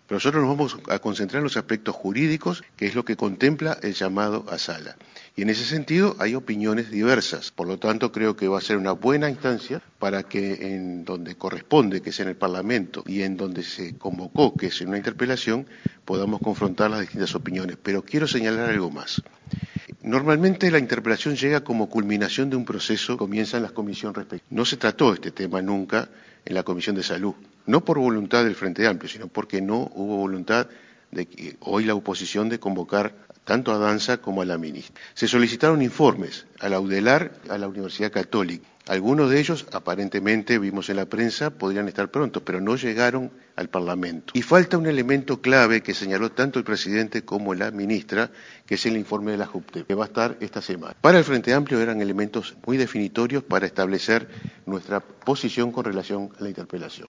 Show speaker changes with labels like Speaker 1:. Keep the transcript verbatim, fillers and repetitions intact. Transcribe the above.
Speaker 1: Pero nosotros nos vamos a concentrar en los aspectos jurídicos, que es lo que contempla el llamado a sala. Y en ese sentido hay opiniones diversas. Por lo tanto, creo que va a ser una buena instancia para que en donde corresponde, que es en el Parlamento, y en donde se convocó, que es en una interpelación, podamos confrontar las distintas opiniones. Pero quiero señalar algo más. Normalmente la interpelación llega como culminación de un proceso que comienza en la comisión respectiva. No se trató este tema nunca en la Comisión de Salud, no por voluntad del Frente Amplio, sino porque no hubo voluntad de que hoy la oposición de convocar tanto a Danza como a la ministra. Se solicitaron informes a la UDELAR, a la Universidad Católica. Algunos de ellos, aparentemente, vimos en la prensa, podrían estar prontos, pero no llegaron al Parlamento. Y falta un elemento clave que señaló tanto el presidente como la ministra, que es el informe de la JUPTEP, que va a estar esta semana. Para el Frente Amplio eran elementos muy definitorios para establecer nuestra posición con relación a la interpelación.